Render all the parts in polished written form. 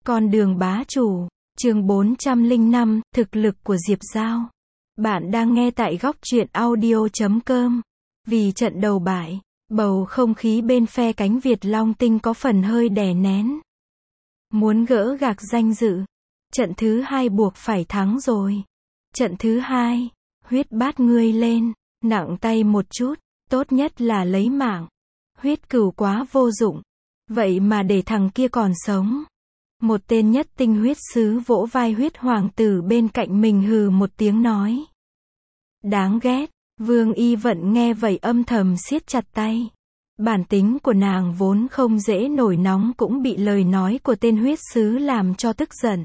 Con đường bá chủ, chương 405, thực lực của Diệp Giao. Bạn đang nghe tại góc truyện audio.com. Vì trận đầu bại, bầu không khí bên phe cánh Việt Long Tinh có phần hơi đè nén. Muốn gỡ gạc danh dự. Trận thứ hai buộc phải thắng rồi. Trận thứ hai, huyết bát ngươi lên, nặng tay một chút, tốt nhất là lấy mạng. Huyết cửu quá vô dụng. Vậy mà để thằng kia còn sống. Một tên nhất tinh huyết sứ vỗ vai huyết hoàng tử bên cạnh mình hừ một tiếng nói. Đáng ghét, Vương Y Vận nghe vậy âm thầm siết chặt tay. Bản tính của nàng vốn không dễ nổi nóng cũng bị lời nói của tên huyết sứ làm cho tức giận.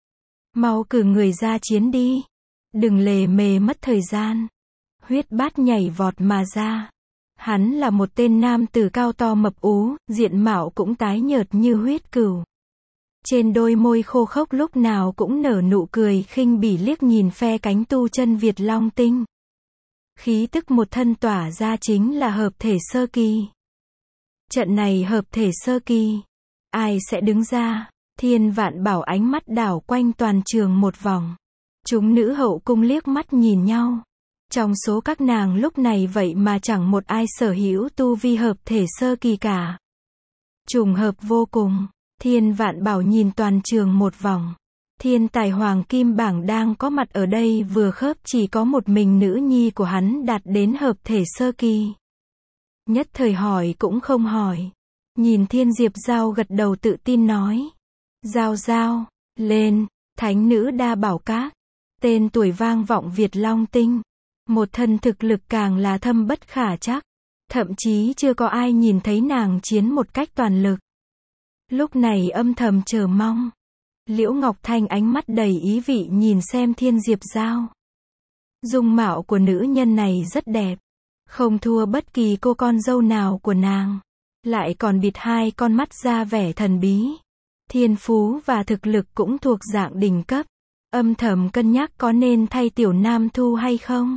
Mau cử người ra chiến đi. Đừng lề mề mất thời gian. Huyết bát nhảy vọt mà ra. Hắn là một tên nam tử cao to mập ú, diện mạo cũng tái nhợt như huyết cửu. Trên đôi môi khô khốc lúc nào cũng nở nụ cười khinh bỉ liếc nhìn phe cánh tu chân Việt Long Tinh. Khí tức một thân tỏa ra chính là hợp thể sơ kỳ. Trận này hợp thể sơ kỳ. Ai sẽ đứng ra? Thiên Vạn Bảo ánh mắt đảo quanh toàn trường một vòng. Chúng nữ hậu cung liếc mắt nhìn nhau. Trong số các nàng lúc này vậy mà chẳng một ai sở hữu tu vi hợp thể sơ kỳ cả. Trùng hợp vô cùng. Thiên Vạn Bảo nhìn toàn trường một vòng. Thiên tài hoàng kim bảng đang có mặt ở đây vừa khớp chỉ có một mình nữ nhi của hắn đạt đến hợp thể sơ kỳ. Nhất thời hỏi cũng không hỏi. Nhìn Thiên Diệp Giao gật đầu tự tin nói. Giao Giao, lên, thánh nữ đa bảo các. Tên tuổi vang vọng Việt Long Tinh. Một thân thực lực càng là thâm bất khả trắc. Thậm chí chưa có ai nhìn thấy nàng chiến một cách toàn lực. Lúc này âm thầm chờ mong. Liễu Ngọc Thanh ánh mắt đầy ý vị nhìn xem Thiên Diệp Giao. Dung mạo của nữ nhân này rất đẹp. Không thua bất kỳ cô con dâu nào của nàng. Lại còn bịt hai con mắt ra vẻ thần bí. Thiên phú và thực lực cũng thuộc dạng đỉnh cấp. Âm thầm cân nhắc có nên thay Tiểu Nam Thu hay không.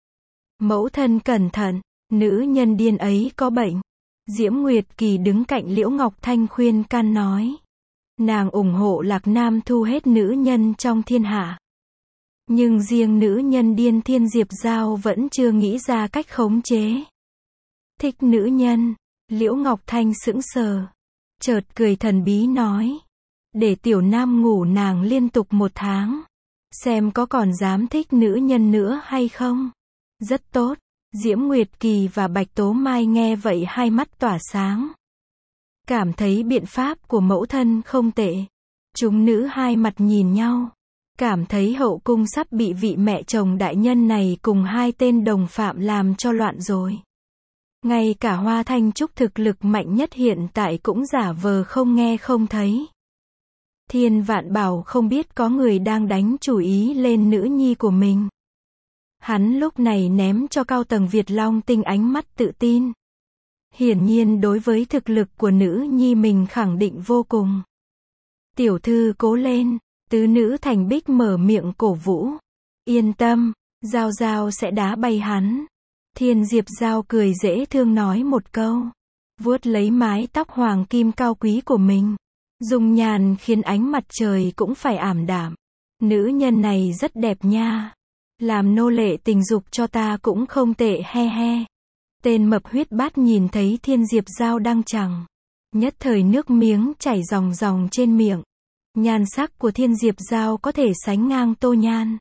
Mẫu thân cẩn thận, nữ nhân điên ấy có bệnh. Diễm Nguyệt Kỳ đứng cạnh Liễu Ngọc Thanh khuyên can nói. Nàng ủng hộ Lạc Nam Thu hết nữ nhân trong thiên hạ. Nhưng riêng nữ nhân điên Thiên Diệp Giao vẫn chưa nghĩ ra cách khống chế. Thích nữ nhân, Liễu Ngọc Thanh sững sờ. Chợt cười thần bí nói. Để Tiểu Nam ngủ nàng liên tục 1 tháng. Xem có còn dám thích nữ nhân nữa hay không. Rất tốt. Diễm Nguyệt Kỳ và Bạch Tố Mai nghe vậy hai mắt tỏa sáng. Cảm thấy biện pháp của mẫu thân không tệ. Chúng nữ hai mặt nhìn nhau. Cảm thấy hậu cung sắp bị vị mẹ chồng đại nhân này cùng hai tên đồng phạm làm cho loạn rồi. Ngay cả Hoa Thanh Trúc thực lực mạnh nhất hiện tại cũng giả vờ không nghe không thấy. Thiên Vạn Bảo không biết có người đang đánh chủ ý lên nữ nhi của mình. Hắn lúc này ném cho cao tầng Việt Long Tinh ánh mắt tự tin. Hiển nhiên đối với thực lực của nữ nhi mình khẳng định vô cùng. Tiểu thư cố lên, tứ nữ Thành Bích mở miệng cổ vũ. Yên tâm, Giao Giao sẽ đá bay hắn. Thiên Diệp Giao cười dễ thương nói một câu. Vuốt lấy mái tóc hoàng kim cao quý của mình. Dung nhan khiến ánh mặt trời cũng phải ảm đạm. Nữ nhân này rất đẹp nha. Làm nô lệ tình dục cho ta cũng không tệ he he. Tên mập huyết bát nhìn thấy Thiên Diệp Giao đang chẳng. Nhất thời nước miếng chảy ròng ròng trên miệng. Nhan sắc của Thiên Diệp Giao có thể sánh ngang Tô Nhan.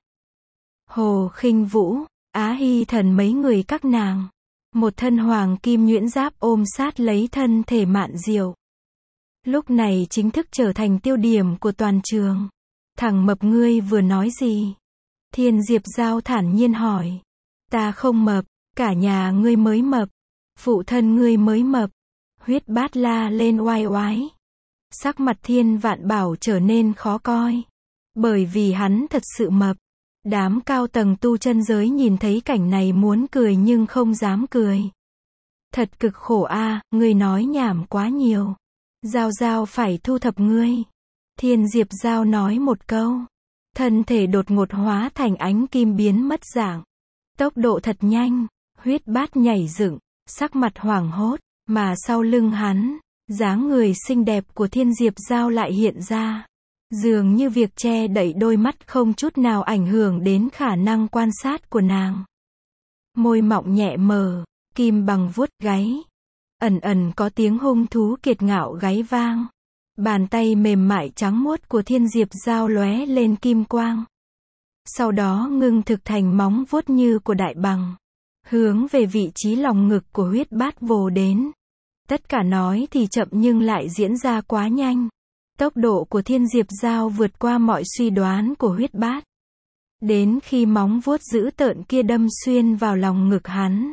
Hồ Khinh Vũ, Á Hy Thần mấy người các nàng. Một thân hoàng kim nhuyễn giáp ôm sát lấy thân thể Mạn Diệu. Lúc này chính thức trở thành tiêu điểm của toàn trường. Thằng mập ngươi vừa nói gì? Thiên Diệp Giao thản nhiên hỏi. Ta không mập, cả nhà ngươi mới mập. Phụ thân ngươi mới mập. Huyết bát la lên oai oái. Sắc mặt Thiên Vạn Bảo trở nên khó coi. Bởi vì hắn thật sự mập. Đám cao tầng tu chân giới nhìn thấy cảnh này muốn cười nhưng không dám cười. Thật cực khổ a, ngươi nói nhảm quá nhiều. Giao Giao phải thu thập ngươi. Thiên Diệp Giao nói một câu. Thân thể đột ngột hóa thành ánh kim biến mất dạng. Tốc độ thật nhanh. Huyết bát nhảy dựng, sắc mặt hoảng hốt. Mà sau lưng hắn, dáng người xinh đẹp của Thiên Diệp Giao lại hiện ra. Dường như việc che đậy đôi mắt không chút nào ảnh hưởng đến khả năng quan sát của nàng. Môi mọng nhẹ mờ, kim bằng vuốt gáy. Ẩn ẩn có tiếng hung thú kiệt ngạo gáy vang. Bàn tay mềm mại trắng muốt của Thiên Diệp Giao lóe lên kim quang. Sau đó ngưng thực thành móng vuốt như của đại bằng. Hướng về vị trí lòng ngực của Huyết Bát vồ đến. Tất cả nói thì chậm nhưng lại diễn ra quá nhanh. Tốc độ của Thiên Diệp Giao vượt qua mọi suy đoán của Huyết Bát. Đến khi móng vuốt dữ tợn kia đâm xuyên vào lòng ngực hắn,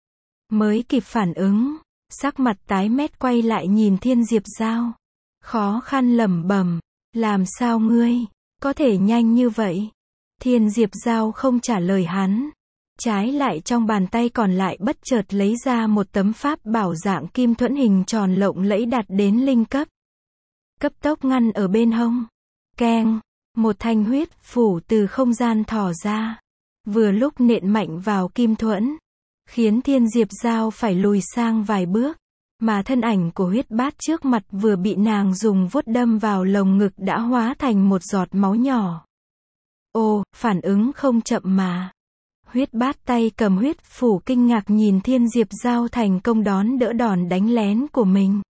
mới kịp phản ứng, sắc mặt tái mét quay lại nhìn Thiên Diệp Giao. Khó khăn lẩm bẩm, làm sao ngươi có thể nhanh như vậy? Thiên Diệp Giao không trả lời hắn. Trái lại trong bàn tay còn lại bất chợt lấy ra một tấm pháp bảo dạng kim thuẫn hình tròn lộng lẫy đạt đến linh cấp. Cấp tốc ngăn ở bên hông. Keng, một thanh huyết phủ từ không gian thò ra. Vừa lúc nện mạnh vào kim thuẫn, khiến Thiên Diệp Giao phải lùi sang vài bước. Mà thân ảnh của Huyết Bát trước mặt vừa bị nàng dùng vuốt đâm vào lồng ngực đã hóa thành một giọt máu nhỏ. Ồ, phản ứng không chậm mà. Huyết Bát tay cầm huyết phủ kinh ngạc nhìn Thiên Diệp Giao thành công đón đỡ đòn đánh lén của mình.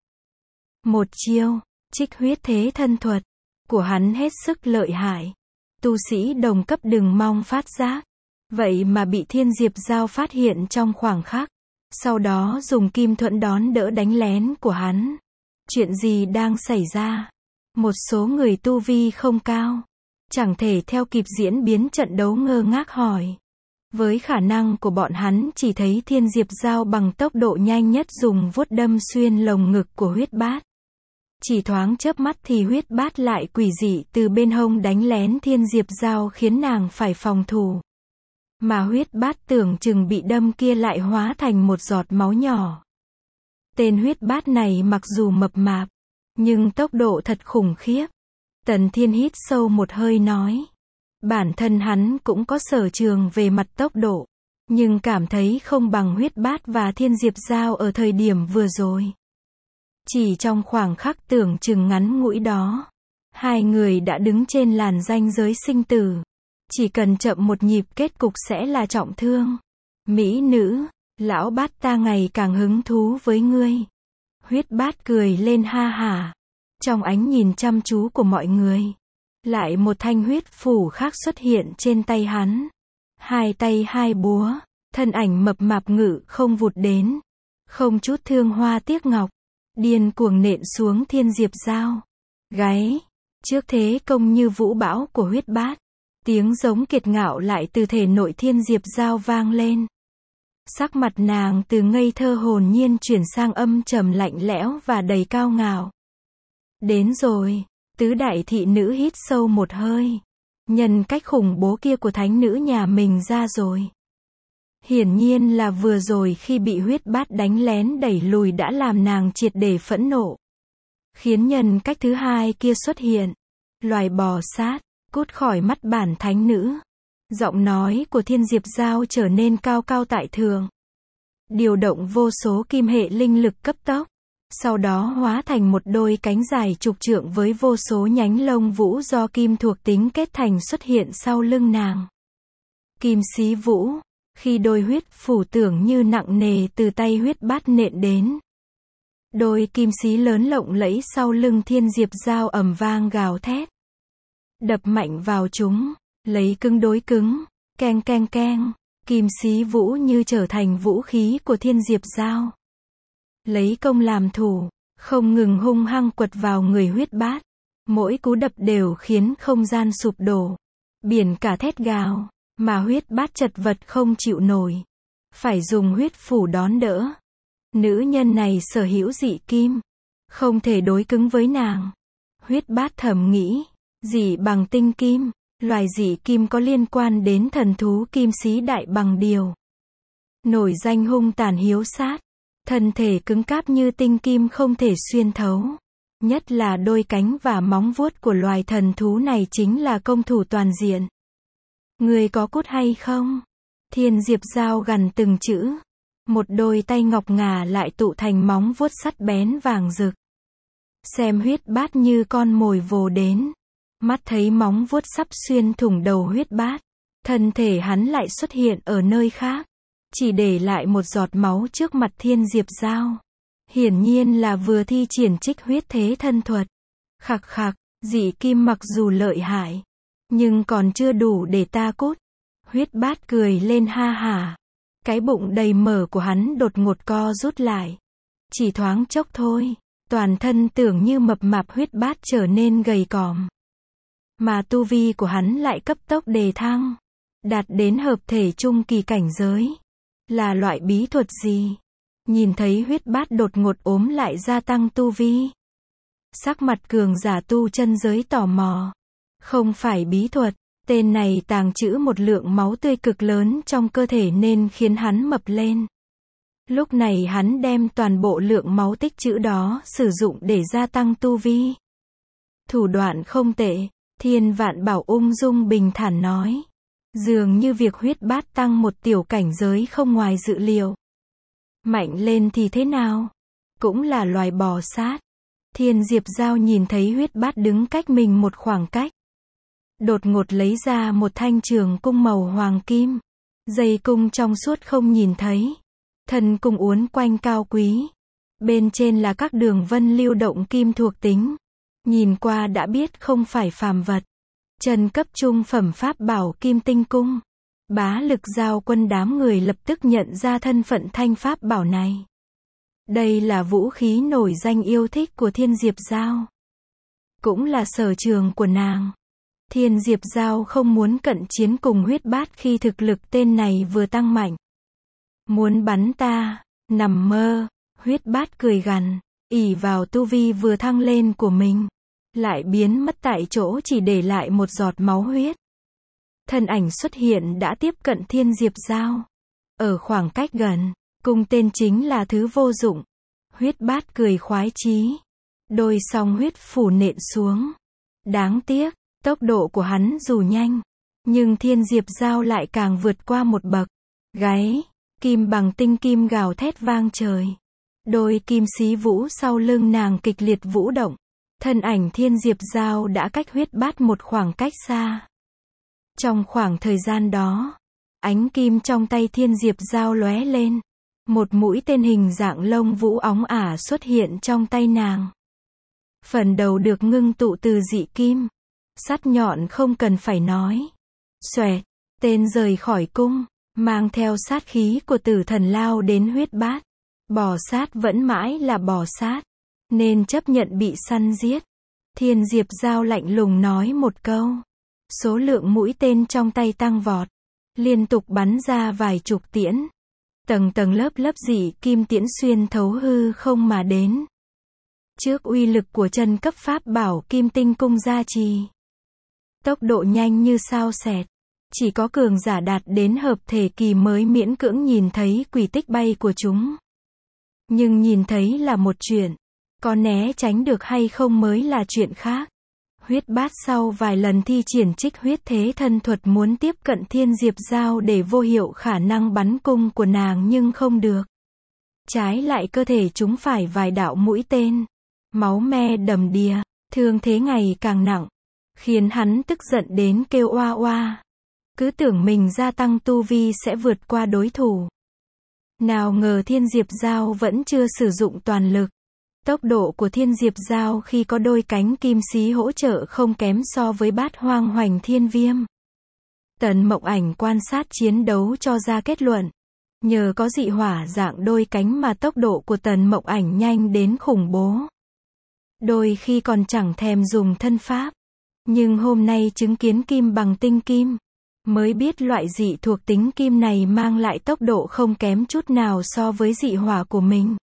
Một chiêu, trích huyết thế thân thuật, của hắn hết sức lợi hại. Tu sĩ đồng cấp đừng mong phát giác. Vậy mà bị Thiên Diệp Giao phát hiện trong khoảng khắc. Sau đó dùng kim thuẫn đón đỡ đánh lén của hắn. Chuyện gì đang xảy ra? Một số người tu vi không cao, chẳng thể theo kịp diễn biến trận đấu ngơ ngác hỏi. Với khả năng của bọn hắn chỉ thấy Thiên Diệp Giao bằng tốc độ nhanh nhất dùng vuốt đâm xuyên lồng ngực của Huyết Bát. Chỉ thoáng chớp mắt thì Huyết Bát lại quỷ dị từ bên hông đánh lén Thiên Diệp Giao khiến nàng phải phòng thủ. Mà Huyết Bát tưởng chừng bị đâm kia lại hóa thành một giọt máu nhỏ. Tên Huyết Bát này mặc dù mập mạp, nhưng tốc độ thật khủng khiếp. Tần Thiên hít sâu một hơi nói. Bản thân hắn cũng có sở trường về mặt tốc độ, nhưng cảm thấy không bằng Huyết Bát và Thiên Diệp Giao ở thời điểm vừa rồi. Chỉ trong khoảng khắc tưởng chừng ngắn ngủi đó, hai người đã đứng trên làn ranh giới sinh tử. Chỉ cần chậm một nhịp kết cục sẽ là trọng thương. Mỹ nữ, lão Bát ta ngày càng hứng thú với ngươi. Huyết Bát cười lên ha hả. Trong ánh nhìn chăm chú của mọi người, lại một thanh huyết phủ khác xuất hiện trên tay hắn. Hai tay hai búa, thân ảnh mập mạp ngự không vụt đến. Không chút thương hoa tiếc ngọc, điên cuồng nện xuống Thiên Diệp Giao. Gáy, trước thế công như vũ bão của Huyết Bát. Tiếng giống kiệt ngạo lại từ thể nội Thiên Diệp Giao vang lên. Sắc mặt nàng từ ngây thơ hồn nhiên chuyển sang âm trầm lạnh lẽo và đầy cao ngạo. Đến rồi, tứ đại thị nữ hít sâu một hơi. Nhân cách khủng bố kia của thánh nữ nhà mình ra rồi. Hiển nhiên là vừa rồi khi bị Huyết Bát đánh lén đẩy lùi đã làm nàng triệt để phẫn nộ. Khiến nhân cách thứ hai kia xuất hiện. Loài bò sát, cút khỏi mắt bản thánh nữ. Giọng nói của Thiên Diệp Giao trở nên cao cao tại thượng. Điều động vô số kim hệ linh lực cấp tốc. Sau đó hóa thành một đôi cánh dài chục trượng với vô số nhánh lông vũ do kim thuộc tính kết thành xuất hiện sau lưng nàng. Kim xí vũ, khi đôi huyết phủ tưởng như nặng nề từ tay Huyết Bát nện đến. Đôi kim xí lớn lộng lẫy sau lưng Thiên Diệp Giao ầm vang gào thét. Đập mạnh vào chúng, lấy cứng đối cứng, keng keng keng, kim xí vũ như trở thành vũ khí của Thiên Diệp Giao. Lấy công làm thủ, không ngừng hung hăng quật vào người Huyết Bát. Mỗi cú đập đều khiến không gian sụp đổ. Biển cả thét gào, mà Huyết Bát chật vật không chịu nổi. Phải dùng huyết phủ đón đỡ. Nữ nhân này sở hữu dị kim, không thể đối cứng với nàng. Huyết Bát thầm nghĩ, dị bằng tinh kim, loài dị kim có liên quan đến thần thú kim xí đại bằng điều. Nổi danh hung tàn hiếu sát. Thân thể cứng cáp như tinh kim không thể xuyên thấu. Nhất là đôi cánh và móng vuốt của loài thần thú này chính là công thủ toàn diện. Người có cút hay không? Thiên Diệp Giao gằn từng chữ. Một đôi tay ngọc ngà lại tụ thành móng vuốt sắt bén vàng rực. Xem Huyết Bát như con mồi vồ đến. Mắt thấy móng vuốt sắp xuyên thủng đầu huyết bát. Thân thể hắn lại xuất hiện ở nơi khác. Chỉ để lại một giọt máu trước mặt Thiên Diệp Giao. Hiển nhiên là vừa thi triển trích huyết thế thân thuật. Khặc khặc, dị kim mặc dù lợi hại, nhưng còn chưa đủ để ta cút. Huyết bát cười lên ha hả. Cái bụng đầy mở của hắn đột ngột co rút lại. Chỉ thoáng chốc thôi, toàn thân tưởng như mập mạp huyết bát trở nên gầy còm. Mà tu vi của hắn lại cấp tốc đề thăng, đạt đến hợp thể trung kỳ cảnh giới. Là loại bí thuật gì? Nhìn thấy huyết bát đột ngột ốm lại gia tăng tu vi. Sắc mặt cường giả tu chân giới tò mò. Không phải bí thuật, tên này tàng trữ một lượng máu tươi cực lớn trong cơ thể nên khiến hắn mập lên. Lúc này hắn đem toàn bộ lượng máu tích trữ đó sử dụng để gia tăng tu vi. Thủ đoạn không tệ, Thiên Vạn Bảo ung dung bình thản nói. Dường như việc huyết bát tăng một tiểu cảnh giới không ngoài dự liệu. Mạnh lên thì thế nào? Cũng là loài bò sát. Thiên Diệp Giao nhìn thấy huyết bát đứng cách mình một khoảng cách. Đột ngột lấy ra một thanh trường cung màu hoàng kim. Dây cung trong suốt không nhìn thấy. Thân cung uốn quanh cao quý. Bên trên là các đường vân lưu động kim thuộc tính. Nhìn qua đã biết không phải phàm vật. Trần cấp trung phẩm pháp bảo Kim Tinh Cung. Bá Lực Giao Quân đám người lập tức nhận ra thân phận thanh pháp bảo này. Đây là vũ khí nổi danh yêu thích của Thiên Diệp Giao. Cũng là sở trường của nàng. Thiên Diệp Giao không muốn cận chiến cùng huyết bát khi thực lực tên này vừa tăng mạnh. Muốn bắn ta, nằm mơ, huyết bát cười gằn, ỷ vào tu vi vừa thăng lên của mình. Lại biến mất tại chỗ chỉ để lại một giọt máu huyết. Thân ảnh xuất hiện đã tiếp cận Thiên Diệp Giao. Ở khoảng cách gần, cung tên chính là thứ vô dụng. Huyết bát cười khoái chí. Đôi song huyết phủ nện xuống. Đáng tiếc, tốc độ của hắn dù nhanh, nhưng Thiên Diệp Giao lại càng vượt qua một bậc. Gáy, kim bằng tinh kim gào thét vang trời. Đôi kim xí vũ sau lưng nàng kịch liệt vũ động. Thân ảnh Thiên Diệp Giao đã cách huyết bát một khoảng cách xa. Trong khoảng thời gian đó, ánh kim trong tay Thiên Diệp Giao lóe lên. Một mũi tên hình dạng lông vũ óng ả xuất hiện trong tay nàng. Phần đầu được ngưng tụ từ dị kim. Sắt nhọn không cần phải nói. Xoẹt, tên rời khỏi cung, mang theo sát khí của tử thần lao đến huyết bát. Bò sát vẫn mãi là bò sát, nên chấp nhận bị săn giết. Thiên Diệp Giao lạnh lùng nói một câu. Số lượng mũi tên trong tay tăng vọt. Liên tục bắn ra vài chục tiễn. Tầng tầng lớp lớp dị kim tiễn xuyên thấu hư không mà đến. Trước uy lực của chân cấp pháp bảo Kim Tinh Cung gia trì. Tốc độ nhanh như sao xẹt. Chỉ có cường giả đạt đến hợp thể kỳ mới miễn cưỡng nhìn thấy quỷ tích bay của chúng. Nhưng nhìn thấy là một chuyện. Có né tránh được hay không mới là chuyện khác. Huyết bát sau vài lần thi triển trích huyết thế thân thuật muốn tiếp cận Thiên Diệp Giao để vô hiệu khả năng bắn cung của nàng nhưng không được. Trái lại cơ thể chúng phải vài đạo mũi tên. Máu me đầm đìa, thương thế ngày càng nặng. Khiến hắn tức giận đến kêu oa oa. Cứ tưởng mình gia tăng tu vi sẽ vượt qua đối thủ. Nào ngờ Thiên Diệp Giao vẫn chưa sử dụng toàn lực. Tốc độ của Thiên Diệp Giao khi có đôi cánh kim xí hỗ trợ không kém so với Bát Hoang Hoành Thiên Viêm. Tần Mộng Ảnh quan sát chiến đấu cho ra kết luận. Nhờ có dị hỏa dạng đôi cánh mà tốc độ của Tần Mộng Ảnh nhanh đến khủng bố. Đôi khi còn chẳng thèm dùng thân pháp. Nhưng hôm nay chứng kiến kim bằng tinh kim, mới biết loại dị thuộc tính kim này mang lại tốc độ không kém chút nào so với dị hỏa của mình.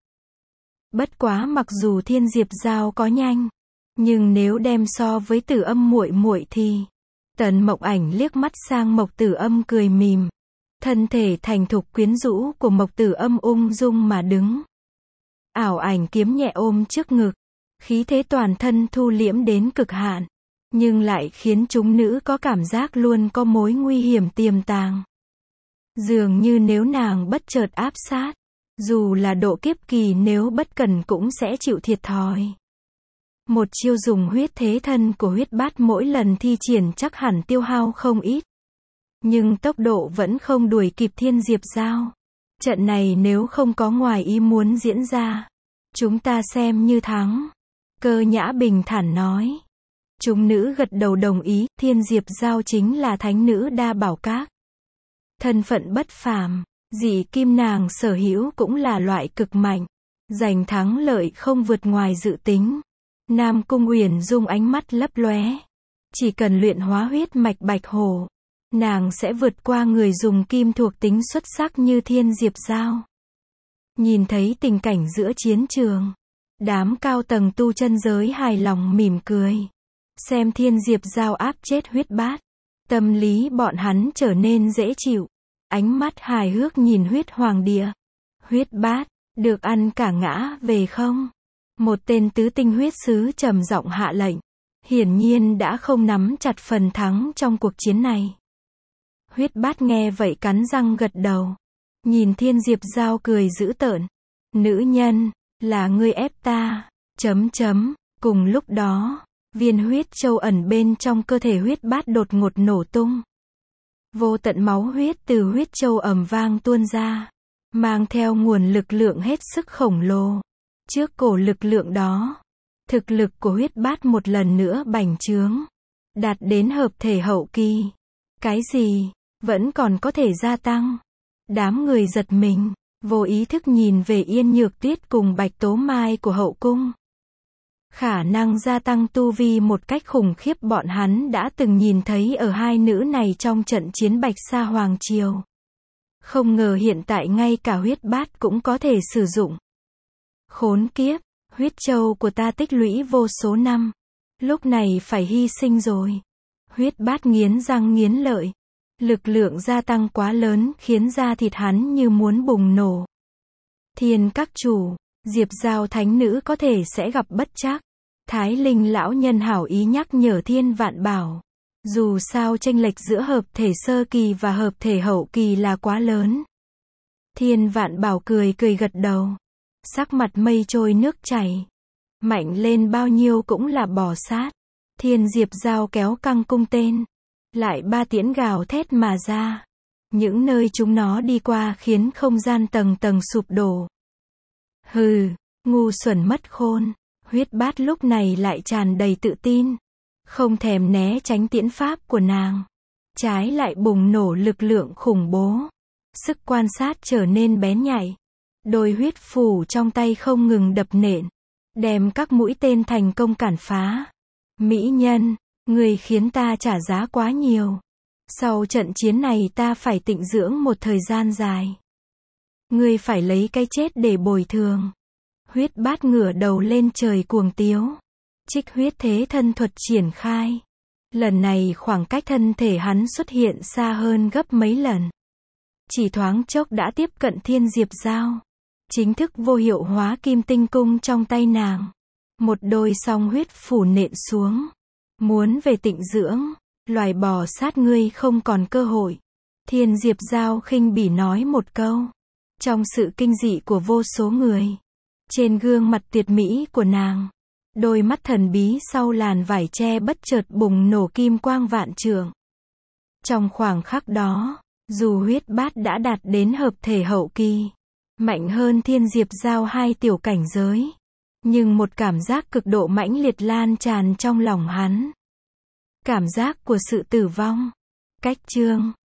Bất quá mặc dù Thiên Diệp Giao có nhanh, nhưng nếu đem so với Tử Âm muội muội thì, Tần Mộng Ảnh liếc mắt sang Mộc Tử Âm cười mỉm. Thân thể thành thục quyến rũ của Mộc Tử Âm ung dung mà đứng. Ảo ảnh kiếm nhẹ ôm trước ngực, khí thế toàn thân thu liễm đến cực hạn, nhưng lại khiến chúng nữ có cảm giác luôn có mối nguy hiểm tiềm tàng. Dường như nếu nàng bất chợt áp sát, dù là độ kiếp kỳ nếu bất cẩn cũng sẽ chịu thiệt thòi. Một chiêu dùng huyết thế thân của huyết bát mỗi lần thi triển chắc hẳn tiêu hao không ít. Nhưng tốc độ vẫn không đuổi kịp Thiên Diệp Giao. Trận này nếu không có ngoài ý muốn diễn ra, chúng ta xem như thắng. Cơ Nhã bình thản nói. Chúng nữ gật đầu đồng ý, Thiên Diệp Giao chính là thánh nữ Đa Bảo Các. Thân phận bất phàm, dị kim nàng sở hữu cũng là loại cực mạnh. Giành thắng lợi không vượt ngoài dự tính. Nam Cung Uyển Dung ánh mắt lấp lóe. Chỉ cần luyện hóa huyết mạch Bạch Hổ, nàng sẽ vượt qua người dùng kim thuộc tính xuất sắc như Thiên Diệp Giao. Nhìn thấy tình cảnh giữa chiến trường, đám cao tầng tu chân giới hài lòng mỉm cười. Xem Thiên Diệp Giao áp chết huyết bát, tâm lý bọn hắn trở nên dễ chịu. Ánh mắt hài hước nhìn huyết hoàng địa. Huyết bát, được ăn cả ngã về không? Một tên tứ tinh huyết sứ trầm giọng hạ lệnh. Hiển nhiên đã không nắm chặt phần thắng trong cuộc chiến này. Huyết bát nghe vậy cắn răng gật đầu. Nhìn Thiên Diệp Giao cười dữ tợn. Nữ nhân, là ngươi ép ta. Cùng lúc đó, viên huyết châu ẩn bên trong cơ thể huyết bát đột ngột nổ tung. Vô tận máu huyết từ huyết châu ầm vang tuôn ra, mang theo nguồn lực lượng hết sức khổng lồ. Trước cổ lực lượng đó, thực lực của huyết bát một lần nữa bành trướng, đạt đến hợp thể hậu kỳ. Cái gì? Vẫn còn có thể gia tăng. Đám người giật mình, vô ý thức nhìn về Yên Nhược Tuyết cùng Bạch Tố Mai của hậu cung. Khả năng gia tăng tu vi một cách khủng khiếp bọn hắn đã từng nhìn thấy ở hai nữ này trong trận chiến Bạch Sa Hoàng Triều. Không ngờ hiện tại ngay cả huyết bát cũng có thể sử dụng. Khốn kiếp, huyết châu của ta tích lũy vô số năm. Lúc này phải hy sinh rồi. Huyết bát nghiến răng nghiến lợi. Lực lượng gia tăng quá lớn khiến da thịt hắn như muốn bùng nổ. Thiên các chủ, Diệp Giao thánh nữ có thể sẽ gặp bất trắc. Thái Linh lão nhân hảo ý nhắc nhở Thiên Vạn Bảo. Dù sao chênh lệch giữa hợp thể sơ kỳ và hợp thể hậu kỳ là quá lớn. Thiên Vạn Bảo cười gật đầu. Sắc mặt mây trôi nước chảy. Mạnh lên bao nhiêu cũng là bò sát. Thiên Diệp Giao kéo căng cung tên. Lại ba tiễn gào thét mà ra. Những nơi chúng nó đi qua khiến không gian tầng tầng sụp đổ. Hừ, ngu xuẩn mất khôn. Huyết bát lúc này lại tràn đầy tự tin. Không thèm né tránh tiễn pháp của nàng. Trái lại bùng nổ lực lượng khủng bố. Sức quan sát trở nên bén nhạy. Đôi huyết phủ trong tay không ngừng đập nện. Đem các mũi tên thành công cản phá. Mỹ nhân, người khiến ta trả giá quá nhiều. Sau trận chiến này ta phải tịnh dưỡng một thời gian dài. Ngươi phải lấy cái chết để bồi thường. Huyết bát ngửa đầu lên trời cuồng tiếu. Trích huyết thế thân thuật triển khai. Lần này khoảng cách thân thể hắn xuất hiện xa hơn gấp mấy lần. Chỉ thoáng chốc đã tiếp cận Thiên Diệp Giao. Chính thức vô hiệu hóa kim tinh cung trong tay nàng. Một đôi song huyết phủ nện xuống. Muốn về tịnh dưỡng, loài bò sát ngươi không còn cơ hội. Thiên Diệp Giao khinh bỉ nói một câu. Trong sự kinh dị của vô số người. Trên gương mặt tuyệt mỹ của nàng. Đôi mắt thần bí sau làn vải che bất chợt bùng nổ kim quang vạn trượng. Trong khoảng khắc đó, dù huyết bát đã đạt đến hợp thể hậu kỳ, mạnh hơn Thiên Diệp Giao 2 tiểu cảnh giới. Nhưng một cảm giác cực độ mãnh liệt lan tràn trong lòng hắn. Cảm giác của sự tử vong. Cách chương